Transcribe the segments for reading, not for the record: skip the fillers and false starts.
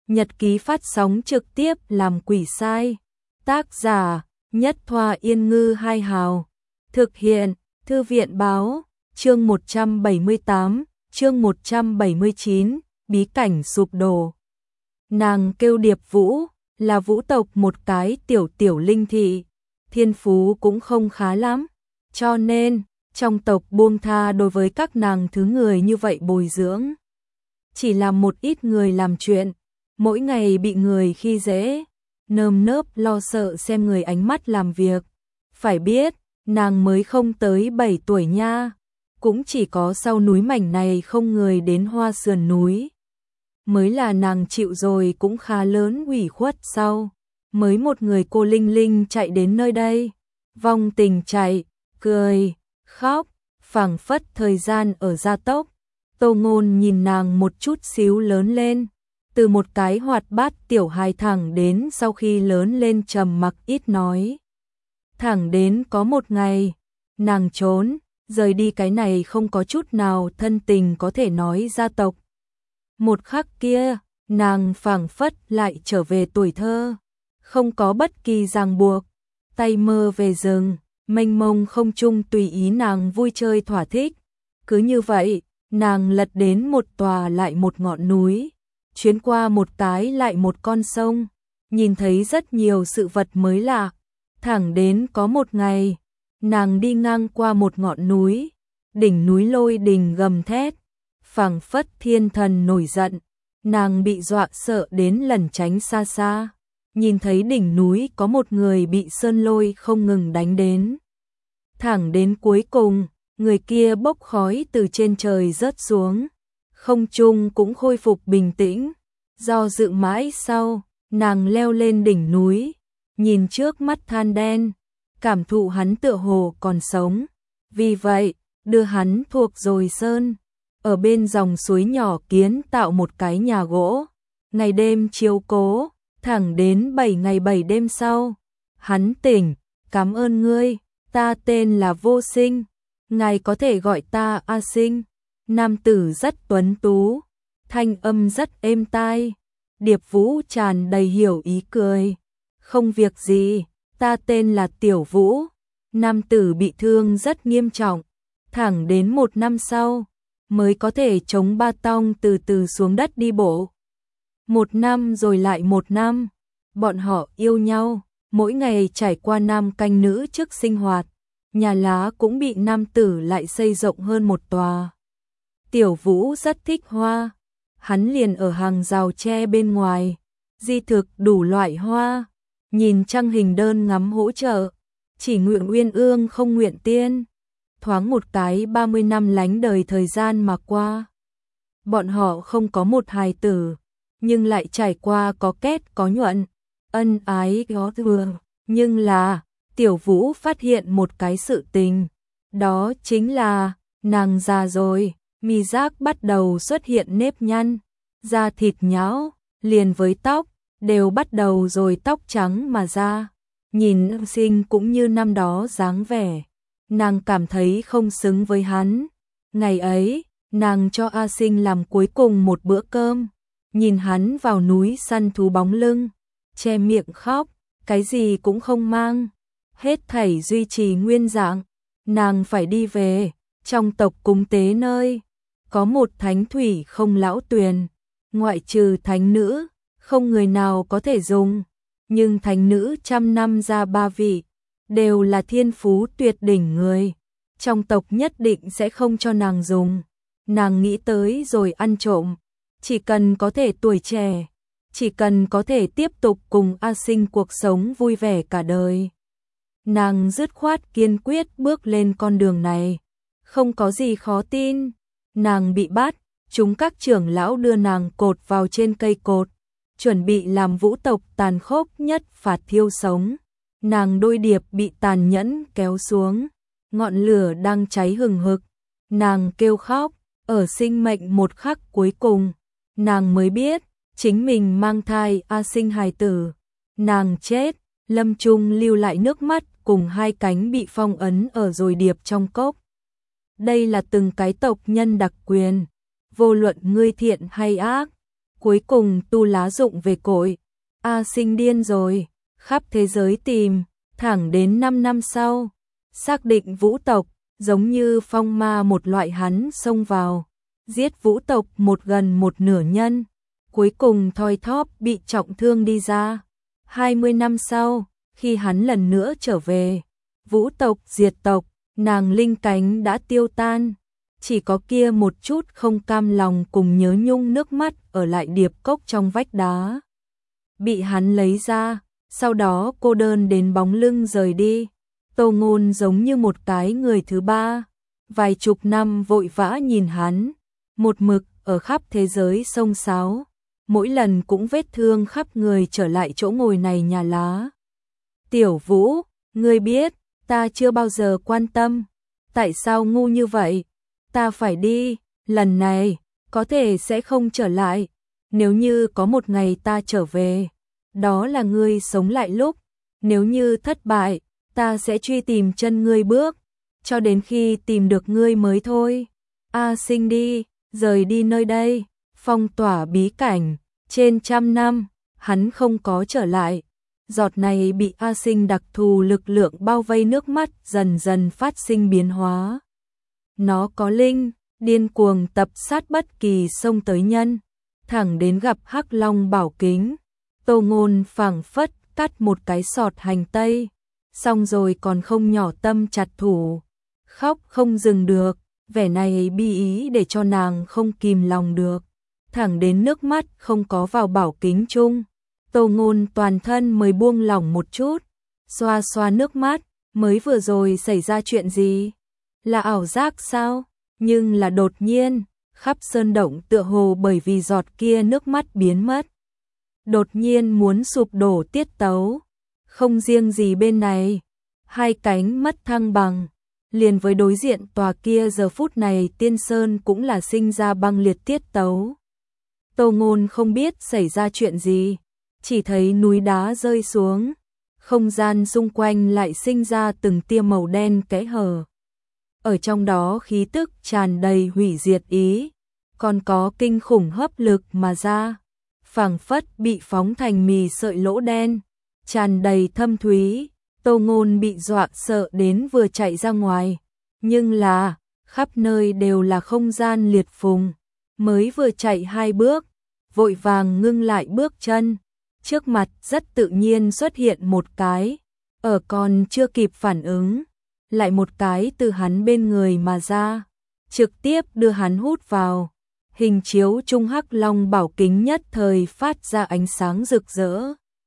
nhật ký phát sóng trực tiếp làm quỷ sai. Tác giả Nhất Thoa Yên Ngư Hai Hào. Thực hiện Thư viện Báo. Chương 178, chương 179, bí cảnh sụp đổ. Nàng kêu Điệp Vũ, là Vũ tộc một cái tiểu linh thị, thiên phú cũng không khá lắm, cho nên trong tộc buông tha đối với các nàng thứ người như vậy bồi dưỡng. Chỉ là một ít người làm chuyện, mỗi ngày bị người khi dễ, nơm nớp lo sợ xem người ánh mắt làm việc. Phải biết, nàng mới không tới 7 tuổi nha, cũng chỉ có sau núi mảnh này không người đến Hoa Sườn núi. Mới là nàng chịu rồi cũng khá lớn ủy khuất sau, mới một người cô Linh Linh chạy đến nơi đây, vong tình chạy, cười, khóc, phảng phất thời gian ở gia tốc. Tô Ngôn nhìn nàng một chút xíu lớn lên, từ một cái hoạt bát tiểu hài thẳng đến sau khi lớn lên trầm mặc ít nói. Thẳng đến có một ngày, nàng trốn, rời đi cái này không có chút nào thân tình có thể nói gia tộc. Một khắc kia, nàng phảng phất lại trở về tuổi thơ, không có bất kỳ ràng buộc, tay mơ về rừng, mênh mông không trung tùy ý nàng vui chơi thỏa thích. Cứ như vậy, nàng lật đến một tòa lại một ngọn núi, chuyến qua một cái lại một con sông, nhìn thấy rất nhiều sự vật mới lạ. Thẳng đến có một ngày, nàng đi ngang qua một ngọn núi, đỉnh núi lôi đình gầm thét, phảng phất thiên thần nổi giận, nàng bị dọa sợ đến lẩn tránh xa xa, nhìn thấy đỉnh núi có một người bị sơn lôi không ngừng đánh đến. Thẳng đến cuối cùng, người kia bốc khói từ trên trời rớt xuống, không trung cũng khôi phục bình tĩnh. Do dự mãi sau, nàng leo lên đỉnh núi, nhìn trước mắt than đen, cảm thụ hắn tựa hồ còn sống. Vì vậy, đưa hắn thuộc rồi sơn, ở bên dòng suối nhỏ kiến tạo một cái nhà gỗ, ngày đêm chiếu cố, thẳng đến 7 ngày 7 đêm sau. Hắn tỉnh, cảm ơn ngươi, ta tên là Vô Sinh, ngài có thể gọi ta A Sinh. Nam tử rất tuấn tú, thanh âm rất êm tai. Điệp Vũ tràn đầy hiểu ý cười. Không việc gì, ta tên là Tiểu Vũ. Nam tử bị thương rất nghiêm trọng, thẳng đến 1 năm sau mới có thể chống ba tong từ từ xuống đất đi bộ. 1 năm rồi lại 1 năm, bọn họ yêu nhau, mỗi ngày trải qua nam canh nữ trước sinh hoạt, nhà lá cũng bị nam tử lại xây rộng hơn một tòa. Tiểu Vũ rất thích hoa, hắn liền ở hàng rào tre bên ngoài, di thực đủ loại hoa, nhìn trăng hình đơn ngắm hỗ trợ, chỉ nguyện uyên ương không nguyện tiên. Thoáng một cái 30 năm lánh đời thời gian mà qua. Bọn họ không có một hài tử, nhưng lại trải qua có kết có nhuận, ân ái có vừa. Nhưng là, Tiểu Vũ phát hiện một cái sự tình, đó chính là, nàng già rồi, mi giác bắt đầu xuất hiện nếp nhăn, da thịt nhão, liền với tóc, đều bắt đầu rồi tóc trắng mà ra. Nhìn Sinh cũng như năm đó dáng vẻ, nàng cảm thấy không xứng với hắn. Ngày ấy, nàng cho A Sinh làm cuối cùng một bữa cơm, nhìn hắn vào núi săn thú bóng lưng, che miệng khóc, cái gì cũng không mang, hết thảy duy trì nguyên dạng. Nàng phải đi về, trong tộc cúng tế nơi có một thánh thủy không lão tuyền, ngoại trừ thánh nữ, không người nào có thể dùng, nhưng thánh nữ 100 năm ra 3 vị, đều là thiên phú tuyệt đỉnh người, trong tộc nhất định sẽ không cho nàng dùng. Nàng nghĩ tới rồi ăn trộm, chỉ cần có thể tuổi trẻ, chỉ cần có thể tiếp tục cùng A Sinh cuộc sống vui vẻ cả đời. Nàng dứt khoát kiên quyết bước lên con đường này, không có gì khó tin. Nàng bị bắt, chúng các trưởng lão đưa nàng cột vào trên cây cột, chuẩn bị làm Vũ tộc tàn khốc nhất phạt thiêu sống. Nàng đôi điệp bị tàn nhẫn kéo xuống, ngọn lửa đang cháy hừng hực, nàng kêu khóc, ở sinh mệnh một khắc cuối cùng, nàng mới biết, chính mình mang thai A Sinh hài tử. Nàng chết, lâm chung lưu lại nước mắt cùng 2 cánh bị phong ấn ở rồi điệp trong cốc. Đây là từng cái tộc nhân đặc quyền, vô luận ngươi thiện hay ác, Cuối cùng tu lá dụng về cội. A Sinh điên rồi, khắp thế giới tìm, thẳng đến 5 năm sau, xác định Vũ tộc, giống như phong ma một loại hắn xông vào, giết Vũ tộc gần một nửa nhân, cuối cùng thoi thóp bị trọng thương đi ra. 20 năm sau, khi hắn lần nữa trở về, Vũ tộc diệt tộc, nàng linh cánh đã tiêu tan, chỉ có kia một chút không cam lòng cùng nhớ nhung nước mắt ở lại điệp cốc trong vách đá. Bị hắn lấy ra, sau đó cô đơn đến bóng lưng rời đi. Tô Ngôn giống như một cái người thứ ba, vài chục năm vội vã nhìn hắn, một mực ở khắp thế giới xông xáo, mỗi lần cũng vết thương khắp người trở lại chỗ ngồi này nhà lá. Tiểu Vũ, ngươi biết, ta chưa bao giờ quan tâm, tại sao ngu như vậy? Ta phải đi, lần này, có thể sẽ không trở lại, nếu như có một ngày ta trở về, đó là ngươi sống lại lúc, nếu như thất bại, ta sẽ truy tìm chân ngươi bước, cho đến khi tìm được ngươi mới thôi. A Sinh đi, rời đi nơi đây, phong tỏa bí cảnh, trên 100 năm, hắn không có trở lại. Giọt này bị A Sinh đặc thù lực lượng bao vây, nước mắt dần dần phát sinh biến hóa. Nó có linh, điên cuồng tập sát bất kỳ xông tới nhân, thẳng đến gặp Hắc Long bảo kính. Tô Ngôn phảng phất cắt một cái sọt hành tây, xong rồi còn không nhỏ tâm chặt thủ, khóc không dừng được, vẻ này bi ý để cho nàng không kìm lòng được, thẳng đến nước mắt không có vào bảo kính chung. Tô Ngôn toàn thân mới buông lỏng một chút, xoa xoa nước mắt, mới vừa rồi xảy ra chuyện gì? Là ảo giác sao? Nhưng là đột nhiên, khắp sơn động tựa hồ bởi vì giọt kia nước mắt biến mất. Đột nhiên muốn sụp đổ tiết tấu, không riêng gì bên này, hai cánh mất thăng bằng, liền với đối diện tòa kia giờ phút này tiên sơn cũng là sinh ra băng liệt tiết tấu. Tô Ngôn không biết xảy ra chuyện gì, chỉ thấy núi đá rơi xuống, không gian xung quanh lại sinh ra từng tia màu đen kẽ hở. Ở trong đó khí tức tràn đầy hủy diệt ý, còn có kinh khủng hấp lực mà ra, phảng phất bị phóng thành mì sợi lỗ đen, tràn đầy thâm thúy. Tô Ngôn bị dọa sợ đến vừa chạy ra ngoài, nhưng là khắp nơi đều là không gian liệt phùng, mới vừa chạy 2 bước, vội vàng ngưng lại bước chân, trước mặt rất tự nhiên xuất hiện một cái, ở còn chưa kịp phản ứng, lại một cái từ hắn bên người mà ra, trực tiếp đưa hắn hút vào. Hình chiếu trung Hắc Long bảo kính nhất thời phát ra ánh sáng rực rỡ,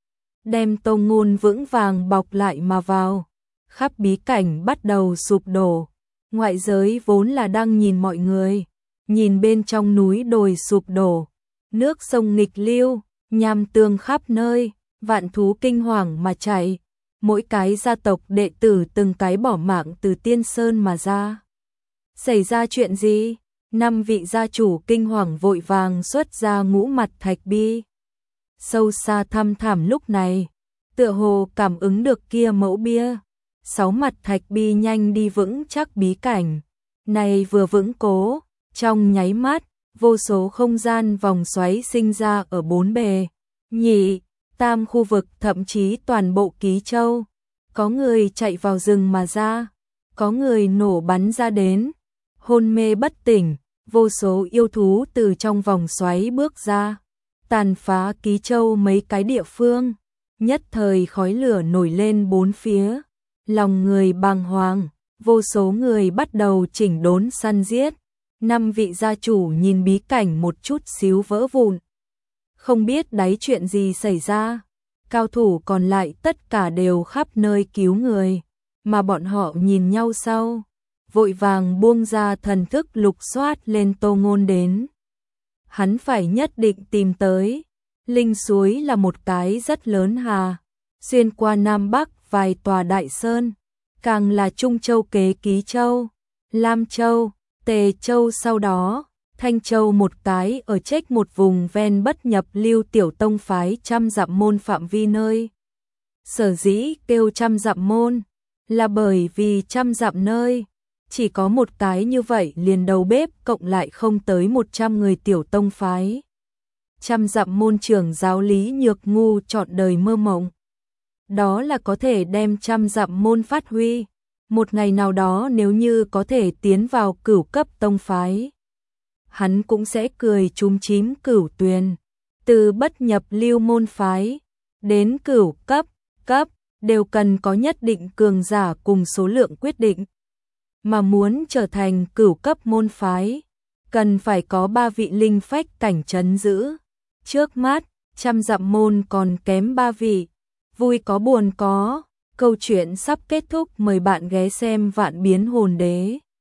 đem Tô Ngôn vững vàng bọc lại mà vào. Khắp bí cảnh bắt đầu sụp đổ, ngoại giới vốn là đang nhìn mọi người, nhìn bên trong núi đồi sụp đổ, nước sông nghịch lưu, nham tương khắp nơi, vạn thú kinh hoàng mà chạy, mỗi cái gia tộc đệ tử từng cái bỏ mạng từ tiên sơn mà ra. Xảy ra chuyện gì? 5 vị gia chủ kinh hoàng vội vàng xuất ra ngũ mặt thạch bi. Sâu xa thăm thẳm lúc này, tựa hồ cảm ứng được kia mẫu bia. 6 mặt thạch bi nhanh đi vững chắc bí cảnh. Này vừa vững cố, trong nháy mắt, vô số không gian vòng xoáy sinh ra ở 4 bề. Nhị, tam khu vực, thậm chí toàn bộ Ký Châu. Có người chạy vào rừng mà ra, có người nổ bắn ra đến, hôn mê bất tỉnh. Vô số yêu thú từ trong vòng xoáy bước ra, tàn phá Ký Châu mấy cái địa phương, nhất thời khói lửa nổi lên bốn phía, lòng người bàng hoàng, vô số người bắt đầu chỉnh đốn săn giết. 5 vị gia chủ nhìn bí cảnh một chút xíu vỡ vụn, không biết đáy chuyện gì xảy ra, cao thủ còn lại tất cả đều khắp nơi cứu người, mà bọn họ nhìn nhau sau, vội vàng buông ra thần thức lục soát lên Tô Ngôn đến. Hắn phải nhất định tìm tới. Linh suối là một cái rất lớn hà, xuyên qua Nam Bắc vài tòa đại sơn, càng là Trung Châu kế Ký Châu, Lam Châu, Tề Châu, sau đó Thanh Châu một cái ở trách một vùng ven bất nhập lưu tiểu tông phái 100 dặm môn phạm vi nơi. Sở dĩ kêu 100 dặm môn là bởi vì 100 dặm nơi chỉ có một cái như vậy, liền đầu bếp cộng lại không tới 100 người tiểu tông phái. trăm dặm môn trưởng giáo Lý Nhược Ngu trọn đời mơ mộng. Đó là có thể đem trăm dặm môn phát huy. Một ngày nào đó nếu như có thể tiến vào cửu cấp tông phái, hắn cũng sẽ cười chúm chím Cửu Tuyền. Từ bất nhập lưu môn phái đến cửu cấp đều cần có nhất định cường giả cùng số lượng quyết định. Mà muốn trở thành cửu cấp môn phái, cần phải có 3 vị linh phách cảnh trấn giữ. Trước mắt, trăm dặm môn còn kém 3 vị. Vui có buồn có, câu chuyện sắp kết thúc, mời bạn ghé xem Vạn Biến Hồn Đế.